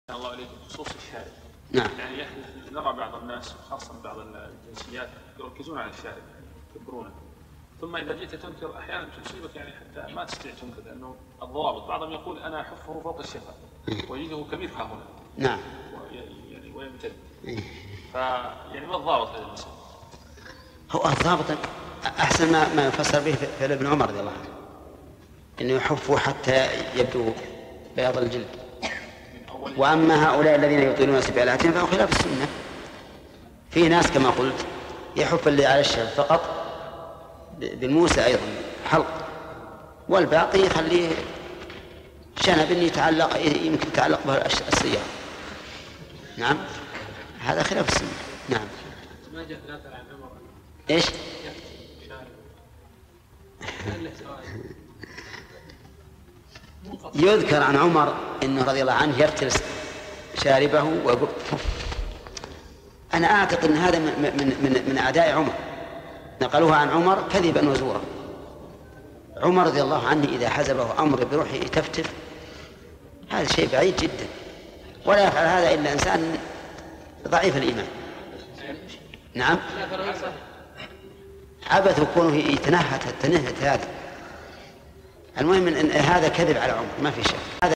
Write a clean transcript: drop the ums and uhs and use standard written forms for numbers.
الله عليكم بخصوص الشارب. نعم. يعني نرى بعض الناس خاصة بعض الجنسيات يركزون على الشارب يكبرونه، ثم إذا جئت تنكر أحيانا تصيبك يعني حتى ما تستطيع تنكر لأنه الضوابط. بعضهم يقول أنا أحفه فوق الشفة ويجده كبير ها هنا. نعم. يعني ويمتد. فيعني ما الضابط هذا المسألة؟ هو الضابط أحسن ما يفسر به فعل ابن عمر رضي الله عنه، إنه يحفه حتى يبدو بياض الجلد. وأما هؤلاء الذين يطيلون سبالاتهم فهو خلاف السنة. في ناس كما قلت يحف اللي على الشف فقط بالموسى أيضا حلق، والباقي يخليه شنب يتعلق يمكن يتعلق به السيارة. نعم، هذا خلاف السنة. نعم. ما جاء ثلاثة عن عمر إيش؟ يذكر عن عمر إنه رضي الله عنه يفترس شاربه ويقول أنا أعتقد أن هذا من أعداء عمر، نقلوها عن عمر كذبا وزورا. عمر رضي الله عنه إذا حزبه أمر بروحه يتفتف، هذا شيء بعيد جدا، ولا يفعل هذا إلا إنسان ضعيف الإيمان. نعم، عبث كونه يتنهت هذا. المهم أن هذا كذب على عمر ما في شك.